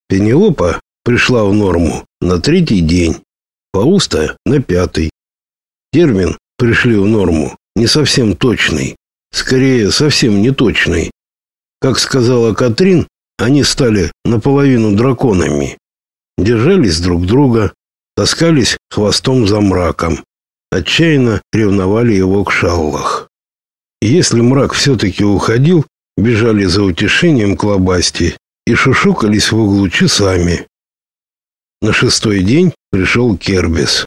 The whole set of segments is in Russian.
Пенелопа пришла в норму на 3-й день, Фауста на 5-й. Термин «пришли в норму» не совсем точный, скорее совсем не точный. Как сказала Катрин, они стали наполовину драконами. Держались друг друга, таскались хвостом за мраком, отчаянно ревновали его к Шаллах. И если мрак все-таки уходил, бежали за утешением к Лобасти и шушукались в углу часами. На 6-й день пришел Кербис.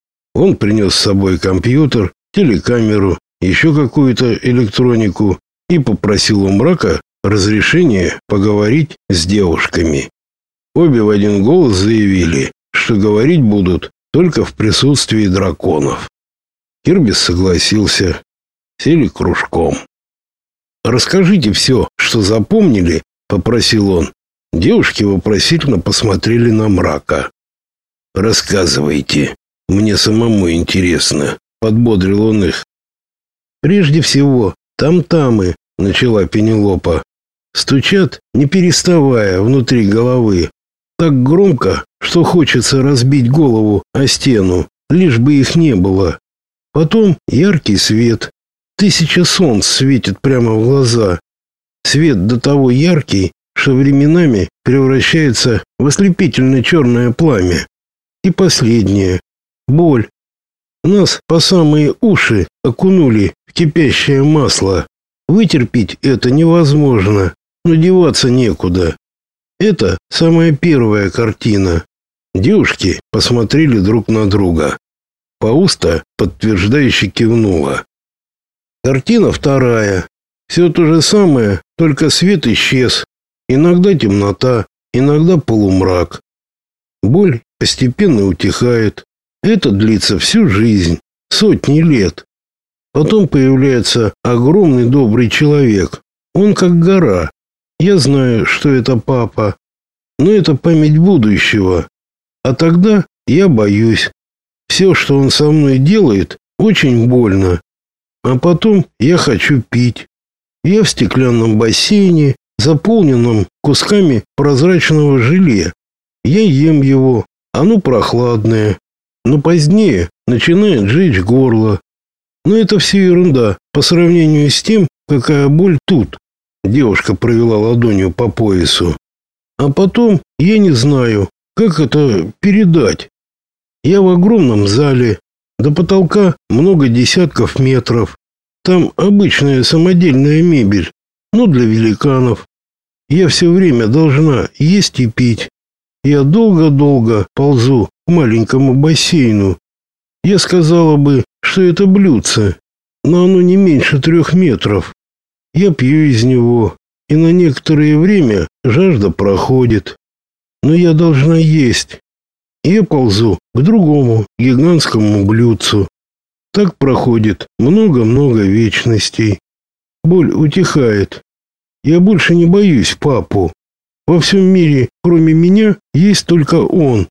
Он принес с собой компьютер, телекамеру, еще какую-то электронику и попросил у мрака разрешения поговорить с девушками. Обе в один голос заявили, что говорить будут только в присутствии драконов. Кербис согласился. Сели кружком. «Расскажите все, что запомнили», — попросил он. Девушки вопросительно посмотрели на мрака. «Рассказывайте, мне самому интересно», — подбодрил он их. «Прежде всего, там-тамы», — начала Пенелопа. «Стучат, не переставая, внутри головы. Так громко, что хочется разбить голову о стену, лишь бы их не было. Потом яркий свет. 1000 солнц светит прямо в глаза. Свет до того яркий, что временами превращается в ослепительно черное пламя. И последнее — боль. Нас по самые уши окунули в кипящее масло. Вытерпеть это невозможно, но деваться некуда. Это самая первая картина». Девушки посмотрели друг на друга. Фауста подтверждающе кивнула. «Картина вторая. Все то же самое, только свет исчез. Иногда темнота, иногда полумрак. Боль постепенно утихает. Это длится всю жизнь, сотни лет. Потом появляется огромный добрый человек. Он как гора. Я знаю, что это папа, но это память будущего. А тогда я боюсь. Все, что он со мной делает, очень больно. А потом я хочу пить. Я в стеклянном бассейне, заполненном кусками прозрачного желе. Я ем его, оно прохладное, но позднее начинает жечь горло. Но это все ерунда по сравнению с тем, какая боль тут». Девушка провела ладонью по поясу. «А потом я не знаю, как это передать. Я в огромном зале, до потолка много десятков метров. Там обычная самодельная мебель, но для великанов. Я все время должна есть и пить. Я долго-долго ползу к маленькому бассейну. Я сказала бы, что это блюдце, но оно не меньше 3 метров. Я пью из него, и на некоторое время жажда проходит. Но я должна есть. Я ползу к другому гигантскому блюдцу. Так проходит много-много вечностей. Боль утихает. Я больше не боюсь папу. Во всем мире, кроме меня, есть только он.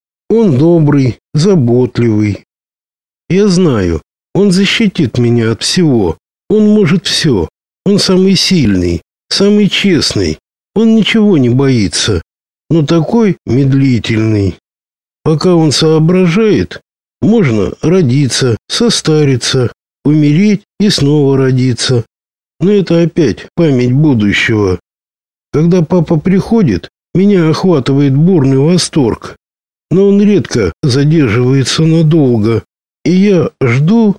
Он добрый, заботливый. Я знаю, он защитит меня от всего. Он может все. Он самый сильный, самый честный. Он ничего не боится, но такой медлительный. Пока он соображает, можно родиться, состариться, умереть и снова родиться. Но это опять память будущего. Когда папа приходит, меня охватывает бурный восторг. Но он редко задерживается надолго. И я жду.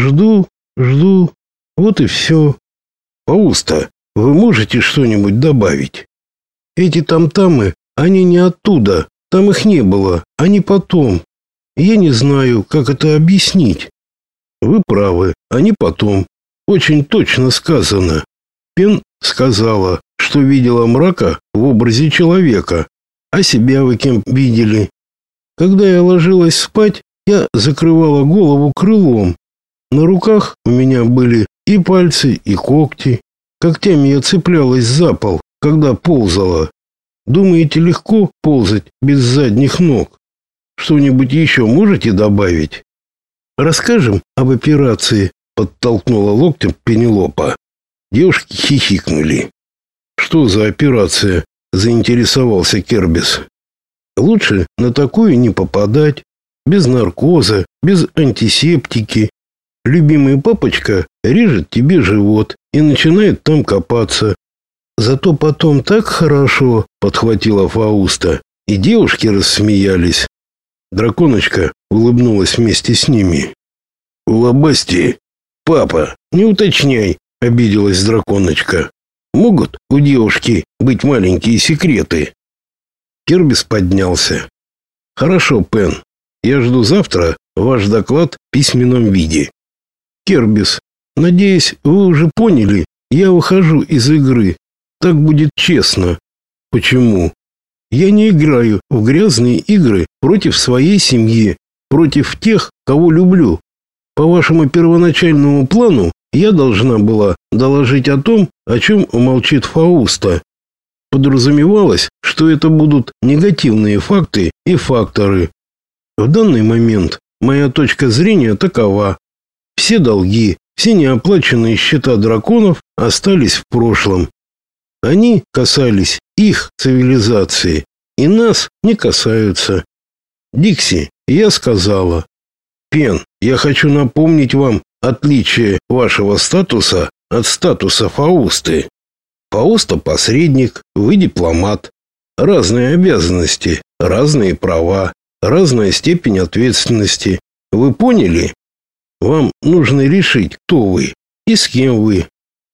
Вот и все. Фауста, вы можете что-нибудь добавить? Эти там-тамы, они не оттуда. Там их не было, они потом. Я не знаю, как это объяснить. Вы правы, они потом. Очень точно сказано. Пен сказала, что видела мрака в образе человека. А себя вы кем видели? Когда я ложилась спать, я закрывала голову крылом. На руках у меня были и пальцы, и когти. Когтями я цеплялась за пол, когда ползала. Думаете, легко ползать без задних ног? Что-нибудь еще можете добавить? Расскажем об операции, подтолкнула локтем Пенелопа. Девушки хихикнули. Что за операция? заинтересовался Кербис. Лучше на такую не попадать, без наркоза, без антисептики. Любимый папочка режет тебе живот и начинает там копаться. Зато потом так хорошо, подхватила Фауста, и девушки рассмеялись. Драконочка улыбнулась вместе с ними. Лобасти, папа, не уточняй, обиделась драконочка. Могут у девушки быть маленькие секреты? Кербис поднялся. Хорошо, Пен. Я жду завтра ваш доклад в письменном виде. Кербис, надеюсь, вы уже поняли, я выхожу из игры. Так будет честно. Почему? Я не играю в грязные игры против своей семьи, против тех, кого люблю. По вашему первоначальному плану я должна была доложить о том, о чем умолчит Фауста. Подразумевалось, что это будут негативные факты и факторы. В данный момент моя точка зрения такова. Все долги, все неоплаченные счета драконов остались в прошлом. Они касались их цивилизации, и нас не касаются. Дикси, я сказала. Пен, я хочу напомнить вам отличие вашего статуса от статуса Фаусты. Фауста посредник, вы дипломат. Разные обязанности, разные права, разная степень ответственности. Вы поняли? Вам нужно решить, кто вы и с кем вы.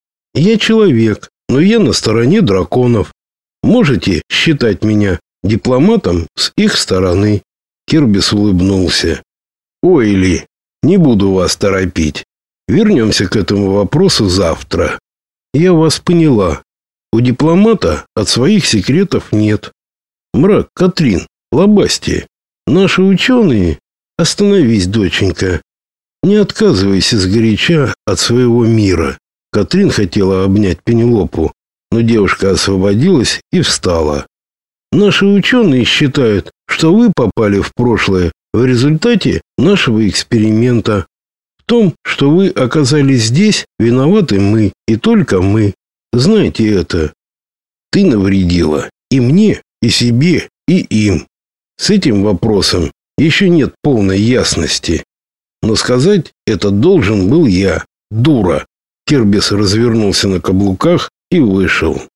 Я человек, но я на стороне драконов. Можете считать меня дипломатом с их стороны. Кербис улыбнулся. Ой, Ли, не буду вас торопить. Вернемся к этому вопросу завтра. Я вас поняла. У дипломата от своих секретов нет. Мрак, Катрин, Лобасти, наши ученые... Остановись, доченька. Не отказывайся сгоряча от своего мира. Катрин хотела обнять Пенелопу, но девушка освободилась и встала. Наши ученые считают, что вы попали в прошлое в результате нашего эксперимента. В том, что вы оказались здесь, виноваты мы и только мы. Знайте это. Ты навредила и мне, и себе, и им. С этим вопросом еще нет полной ясности. Но сказать это должен был я, дура. Кербис развернулся на каблуках и вышел.